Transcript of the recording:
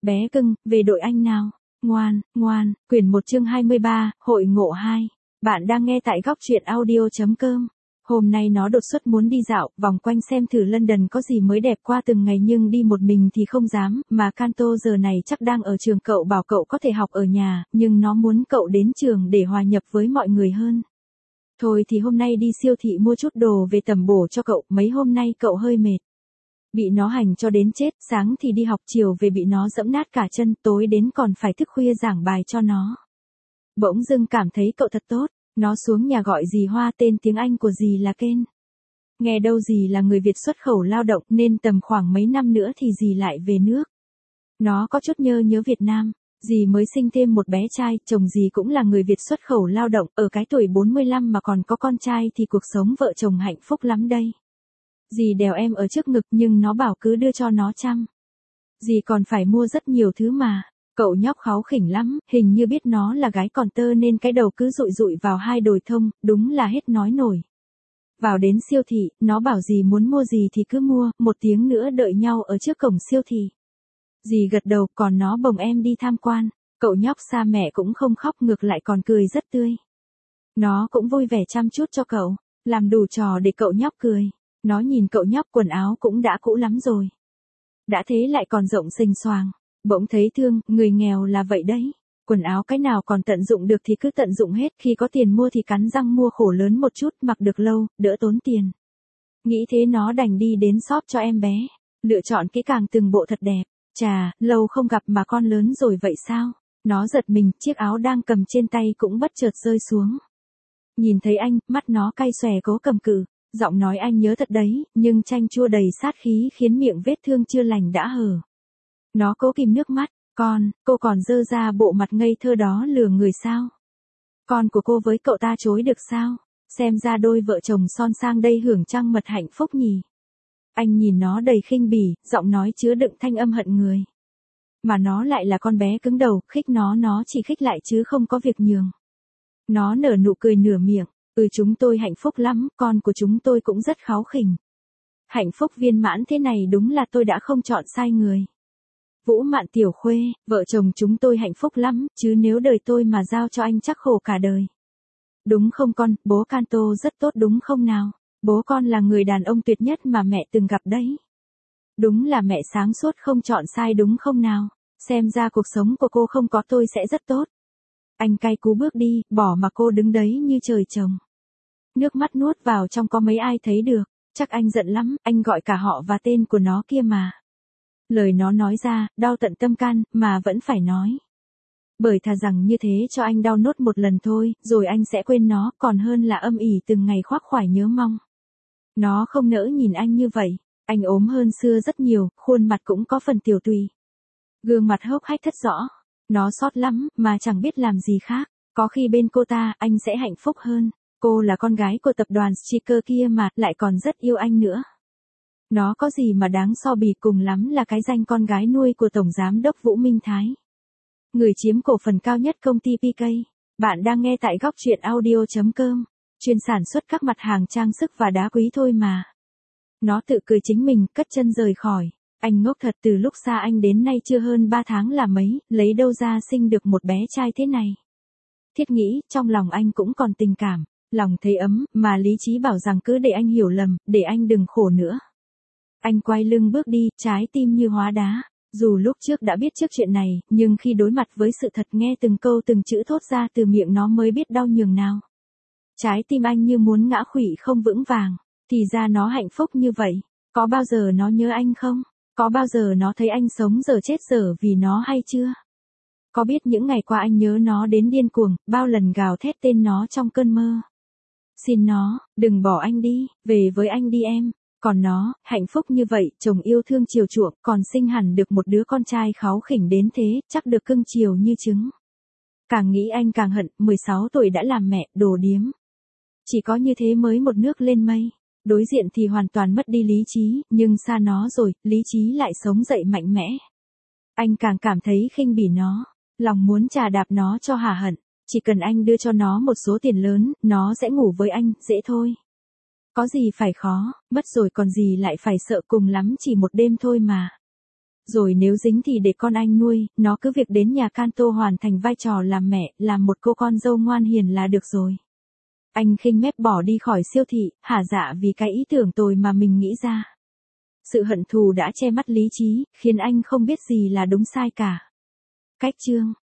Bé cưng, về đội anh nào. Ngoan, ngoan, quyển 1 chương 23, hội ngộ 2. Bạn đang nghe tại góc truyện audio.com. Hôm nay nó đột xuất muốn đi dạo, vòng quanh xem thử London có gì mới đẹp qua từng ngày, nhưng đi một mình thì không dám, mà Kanto giờ này chắc đang ở trường. Cậu bảo cậu có thể học ở nhà, nhưng nó muốn cậu đến trường để hòa nhập với mọi người hơn. Thôi thì hôm nay đi siêu thị mua chút đồ về tẩm bổ cho cậu, mấy hôm nay cậu hơi mệt. Bị nó hành cho đến chết, sáng thì đi học, chiều về bị nó giẫm nát cả chân, tối đến còn phải thức khuya giảng bài cho nó. Bỗng dưng cảm thấy cậu thật tốt, nó xuống nhà gọi dì Hoa, tên tiếng Anh của dì là Ken. Nghe đâu dì là người Việt xuất khẩu lao động nên tầm khoảng mấy năm nữa thì dì lại về nước. Nó có chút nhớ Việt Nam, dì mới sinh thêm một bé trai, chồng dì cũng là người Việt xuất khẩu lao động, ở cái tuổi 45 mà còn có con trai thì cuộc sống vợ chồng hạnh phúc lắm đây. Dì đèo em ở trước ngực nhưng nó bảo cứ đưa cho nó chăm. Dì còn phải mua rất nhiều thứ mà. Cậu nhóc kháu khỉnh lắm, hình như biết nó là gái còn tơ nên cái đầu cứ dụi dụi vào hai đồi thông, đúng là hết nói nổi. Vào đến siêu thị, nó bảo dì muốn mua gì thì cứ mua, 1 tiếng nữa đợi nhau ở trước cổng siêu thị. Dì gật đầu, còn nó bồng em đi tham quan. Cậu nhóc xa mẹ cũng không khóc, ngược lại còn cười rất tươi. Nó cũng vui vẻ chăm chút cho cậu, làm đủ trò để cậu nhóc cười. Nó nhìn cậu nhóc quần áo cũng đã cũ lắm rồi. Đã thế lại còn rộng xình xoàng. Bỗng thấy thương, người nghèo là vậy đấy. Quần áo cái nào còn tận dụng được thì cứ tận dụng hết, khi có tiền mua thì cắn răng mua khổ lớn một chút, mặc được lâu, đỡ tốn tiền. Nghĩ thế nó đành đi đến shop cho em bé. Lựa chọn kỹ càng từng bộ thật đẹp. Chà, lâu không gặp mà con lớn rồi vậy sao? Nó giật mình, chiếc áo đang cầm trên tay cũng bất chợt rơi xuống. Nhìn thấy anh, mắt nó cay xòe cố cầm cự. Giọng nói anh nhớ thật đấy, nhưng chanh chua đầy sát khí khiến miệng vết thương chưa lành đã hở. Nó cố kìm nước mắt, cô còn dơ ra bộ mặt ngây thơ đó lừa người sao? Con của cô với cậu ta chối được sao? Xem ra đôi vợ chồng son sang đây hưởng trăng mật hạnh phúc nhỉ? Anh nhìn nó đầy khinh bỉ, giọng nói chứa đựng thanh âm hận người. Mà nó lại là con bé cứng đầu, khích nó chỉ khích lại chứ không có việc nhường. Nó nở nụ cười nửa miệng. Chúng tôi hạnh phúc lắm, con của chúng tôi cũng rất kháu khỉnh. Hạnh phúc viên mãn thế này đúng là tôi đã không chọn sai người. Vũ Mạn Tiểu Khuê, vợ chồng chúng tôi hạnh phúc lắm, chứ nếu đời tôi mà giao cho anh chắc khổ cả đời. Đúng không con, bố Kanto rất tốt đúng không nào? Bố con là người đàn ông tuyệt nhất mà mẹ từng gặp đấy. Đúng là mẹ sáng suốt không chọn sai đúng không nào? Xem ra cuộc sống của cô không có tôi sẽ rất tốt. Anh cay cú bước đi, bỏ mà cô đứng đấy như trời trồng. Nước mắt nuốt vào trong có mấy ai thấy được, chắc anh giận lắm, anh gọi cả họ và tên của nó kia mà. Lời nó nói ra, đau tận tâm can, mà vẫn phải nói. Bởi thà rằng như thế cho anh đau nốt một lần thôi, rồi anh sẽ quên nó, còn hơn là âm ỉ từng ngày khoác khoải nhớ mong. Nó không nỡ nhìn anh như vậy, anh ốm hơn xưa rất nhiều, khuôn mặt cũng có phần tiều tụy. Gương mặt hốc hách thất rõ. Nó xót lắm, mà chẳng biết làm gì khác. Có khi bên cô ta, anh sẽ hạnh phúc hơn. Cô là con gái của tập đoàn Striker kia mà, lại còn rất yêu anh nữa. Nó có gì mà đáng so bì, cùng lắm là cái danh con gái nuôi của Tổng Giám đốc Vũ Minh Thái. Người chiếm cổ phần cao nhất công ty PK. Bạn đang nghe tại góc truyện audio.com. Chuyên sản xuất các mặt hàng trang sức và đá quý thôi mà. Nó tự cười chính mình, cất chân rời khỏi. Anh ngốc thật, từ lúc xa anh đến nay chưa hơn 3 tháng là mấy, lấy đâu ra sinh được một bé trai thế này. Thiết nghĩ, trong lòng anh cũng còn tình cảm, lòng thấy ấm, mà lý trí bảo rằng cứ để anh hiểu lầm, để anh đừng khổ nữa. Anh quay lưng bước đi, trái tim như hóa đá. Dù lúc trước đã biết trước chuyện này, nhưng khi đối mặt với sự thật, nghe từng câu từng chữ thốt ra từ miệng nó mới biết đau nhường nào. Trái tim anh như muốn ngã khuỵu không vững vàng, thì ra nó hạnh phúc như vậy. Có bao giờ nó nhớ anh không? Có bao giờ nó thấy anh sống giờ chết giờ vì nó hay chưa? Có biết những ngày qua anh nhớ nó đến điên cuồng, bao lần gào thét tên nó trong cơn mơ. Xin nó, đừng bỏ anh đi, về với anh đi em. Còn nó, hạnh phúc như vậy, chồng yêu thương chiều chuộng, còn sinh hẳn được một đứa con trai kháu khỉnh đến thế, chắc được cưng chiều như trứng. Càng nghĩ anh càng hận, 16 tuổi đã làm mẹ, đồ điếm. Chỉ có như thế mới một nước lên mây. Đối diện thì hoàn toàn mất đi lý trí, nhưng xa nó rồi, lý trí lại sống dậy mạnh mẽ. Anh càng cảm thấy khinh bỉ nó, lòng muốn chà đạp nó cho hả hận. Chỉ cần anh đưa cho nó một số tiền lớn, nó sẽ ngủ với anh, dễ thôi. Có gì phải khó, mất rồi còn gì lại phải sợ, cùng lắm chỉ một đêm thôi mà. Rồi nếu dính thì để con anh nuôi, nó cứ việc đến nhà Canto hoàn thành vai trò làm mẹ, làm một cô con dâu ngoan hiền là được rồi. Anh khinh mép bỏ đi khỏi siêu thị, hả dạ vì cái ý tưởng tồi mà mình nghĩ ra. Sự hận thù đã che mắt lý trí, khiến anh không biết gì là đúng sai cả. Cách chương